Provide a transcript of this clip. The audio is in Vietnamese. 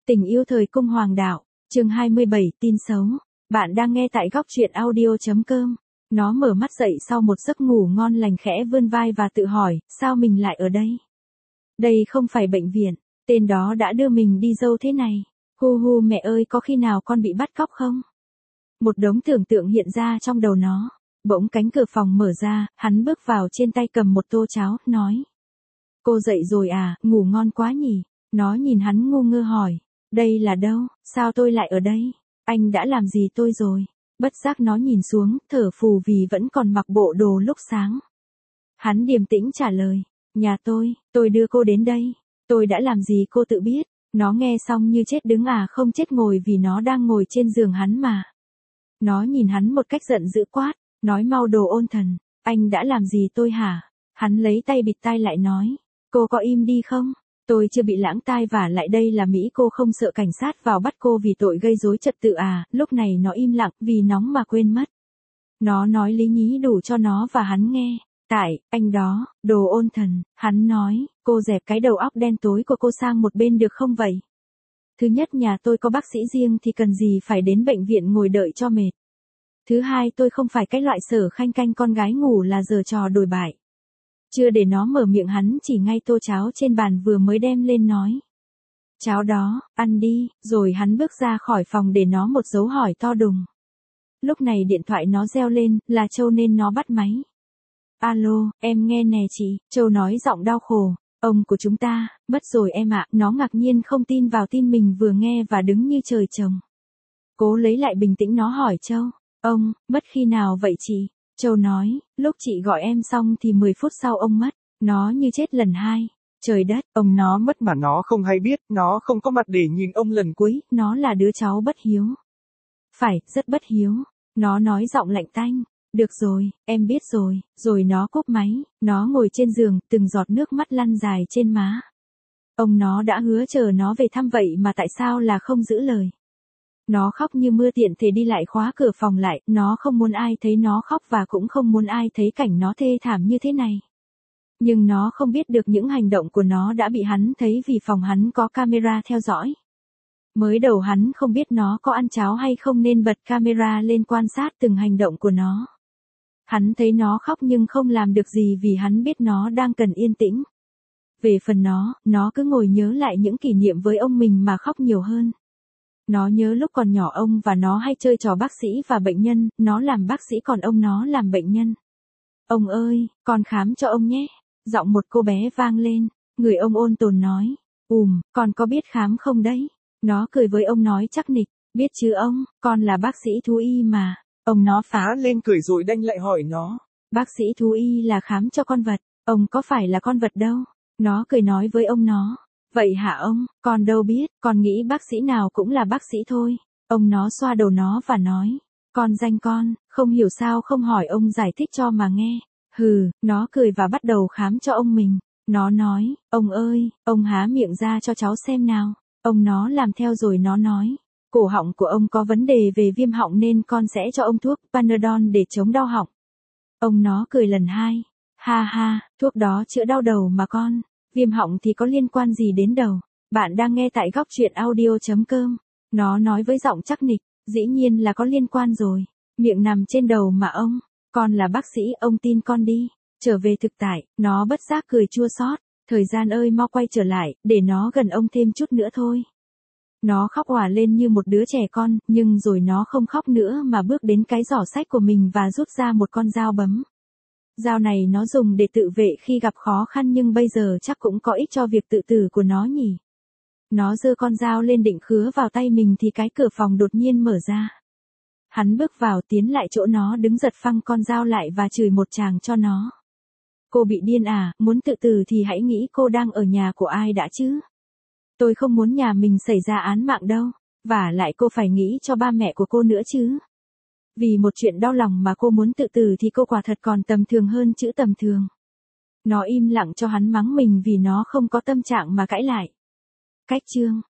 Tình yêu thời cung hoàng đạo, chương 27, tin xấu. Bạn đang nghe tại góc truyện audio.com. Nó mở mắt dậy sau một giấc ngủ ngon lành, khẽ vươn vai và tự hỏi, sao mình lại ở đây? Đây không phải bệnh viện, tên đó đã đưa mình đi dâu thế này. Hu hu, mẹ ơi, có khi nào con bị bắt cóc không? Một đống tưởng tượng hiện ra trong đầu nó. Bỗng cánh cửa phòng mở ra, hắn bước vào, trên tay cầm một tô cháo, nói. Cô dậy rồi à, ngủ ngon quá nhỉ? Nó nhìn hắn ngu ngơ hỏi. Đây là đâu, sao tôi lại ở đây? Anh đã làm gì tôi rồi? Bất giác nó nhìn xuống, thở phù vì vẫn còn mặc bộ đồ lúc sáng. Hắn điềm tĩnh trả lời. Nhà tôi đưa cô đến đây. Tôi đã làm gì cô tự biết. Nó nghe xong như chết đứng à không chết ngồi, vì nó đang ngồi trên giường hắn mà. Nó nhìn hắn một cách giận dữ quát. Nói mau, đồ ôn thần. Anh đã làm gì tôi hả? Hắn lấy tay bịt tai lại nói. Cô có im đi không? Tôi chưa bị lãng tai, và lại đây là Mỹ, cô không sợ cảnh sát vào bắt cô vì tội gây rối trật tự à? Lúc này nó im lặng vì nóng mà quên mất. Nó nói lý nhí đủ cho nó và hắn nghe. Tại, anh đó, đồ ôn thần, hắn nói, cô dẹp cái đầu óc đen tối của cô sang một bên được không vậy? Thứ nhất, nhà tôi có bác sĩ riêng thì cần gì phải đến bệnh viện ngồi đợi cho mệt. Thứ hai, tôi không phải cái loại sở khanh canh con gái ngủ là giở trò đồi bại. Chưa để nó mở miệng, hắn chỉ ngay tô cháo trên bàn vừa mới đem lên nói. Cháo đó, ăn đi, rồi hắn bước ra khỏi phòng để nó một dấu hỏi to đùng. Lúc này điện thoại nó reo lên, là Châu nên nó bắt máy. Alo, em nghe nè chị, Châu nói giọng đau khổ. Ông của chúng ta, mất rồi em ạ. Nó ngạc nhiên không tin vào tin mình vừa nghe và đứng như trời trồng. Cố lấy lại bình tĩnh, nó hỏi Châu. Ông, mất khi nào vậy chị? Châu nói, lúc chị gọi em xong thì 10 phút sau ông mất. Nó như chết lần hai. Trời đất, ông nó mất mà nó không hay biết, nó không có mặt để nhìn ông lần cuối. Nó là đứa cháu bất hiếu. Phải, rất bất hiếu. Nó nói giọng lạnh tanh. Được rồi, em biết rồi. Rồi nó cúp máy. Nó ngồi trên giường, từng giọt nước mắt lăn dài trên má. Ông nó đã hứa chờ nó về thăm, vậy mà tại sao là không giữ lời? Nó khóc như mưa, tiện thể đi lại khóa cửa phòng lại. Nó không muốn ai thấy nó khóc và cũng không muốn ai thấy cảnh nó thê thảm như thế này. Nhưng nó không biết được những hành động của nó đã bị hắn thấy vì phòng hắn có camera theo dõi. Mới đầu hắn không biết nó có ăn cháo hay không nên bật camera lên quan sát từng hành động của nó. Hắn thấy nó khóc nhưng không làm được gì vì hắn biết nó đang cần yên tĩnh. Về phần nó cứ ngồi nhớ lại những kỷ niệm với ông mình mà khóc nhiều hơn. Nó nhớ lúc còn nhỏ ông và nó hay chơi trò bác sĩ và bệnh nhân, nó làm bác sĩ còn ông nó làm bệnh nhân. Ông ơi, con khám cho ông nhé. Giọng một cô bé vang lên, người ông ôn tồn nói. Con có biết khám không đấy? Nó cười với ông nói chắc nịch, biết chứ ông, con là bác sĩ thú y mà. Ông nó phá lên cười rồi đanh lại hỏi nó. Bác sĩ thú y là khám cho con vật, ông có phải là con vật đâu. Nó cười nói với ông nó. Vậy hả ông, con đâu biết, con nghĩ bác sĩ nào cũng là bác sĩ thôi. Ông nó xoa đầu nó và nói. Con danh con, không hiểu sao không hỏi ông giải thích cho mà nghe. Nó cười và bắt đầu khám cho ông mình. Nó nói, ông ơi, ông há miệng ra cho cháu xem nào. Ông nó làm theo rồi nó nói. Cổ họng của ông có vấn đề về viêm họng nên con sẽ cho ông thuốc Panadol để chống đau họng. Ông nó cười lần hai. Ha ha, thuốc đó chữa đau đầu mà con. Viêm họng thì có liên quan gì đến đầu? Bạn đang nghe tại góc truyện audio.com. Nó nói với giọng chắc nịch. Dĩ nhiên là có liên quan rồi. Miệng nằm trên đầu mà ông. Con là bác sĩ, ông tin con đi. Trở về thực tại, nó bất giác cười chua xót. Thời gian ơi, mau quay trở lại, để nó gần ông thêm chút nữa thôi. Nó khóc òa lên như một đứa trẻ con, nhưng rồi nó không khóc nữa mà bước đến cái giỏ sách của mình và rút ra một con dao bấm. Dao này nó dùng để tự vệ khi gặp khó khăn, nhưng bây giờ chắc cũng có ích cho việc tự tử của nó nhỉ. Nó giơ con dao lên định khứa vào tay mình thì cái cửa phòng đột nhiên mở ra. Hắn bước vào, tiến lại chỗ nó đứng, giật phăng con dao lại và chửi một tràng cho nó. Cô bị điên à, muốn tự tử thì hãy nghĩ cô đang ở nhà của ai đã chứ. Tôi không muốn nhà mình xảy ra án mạng đâu, vả lại cô phải nghĩ cho ba mẹ của cô nữa chứ. Vì một chuyện đau lòng mà cô muốn tự tử thì cô quả thật còn tầm thường hơn chữ tầm thường. Nó im lặng cho hắn mắng mình vì nó không có tâm trạng mà cãi lại. Cách chương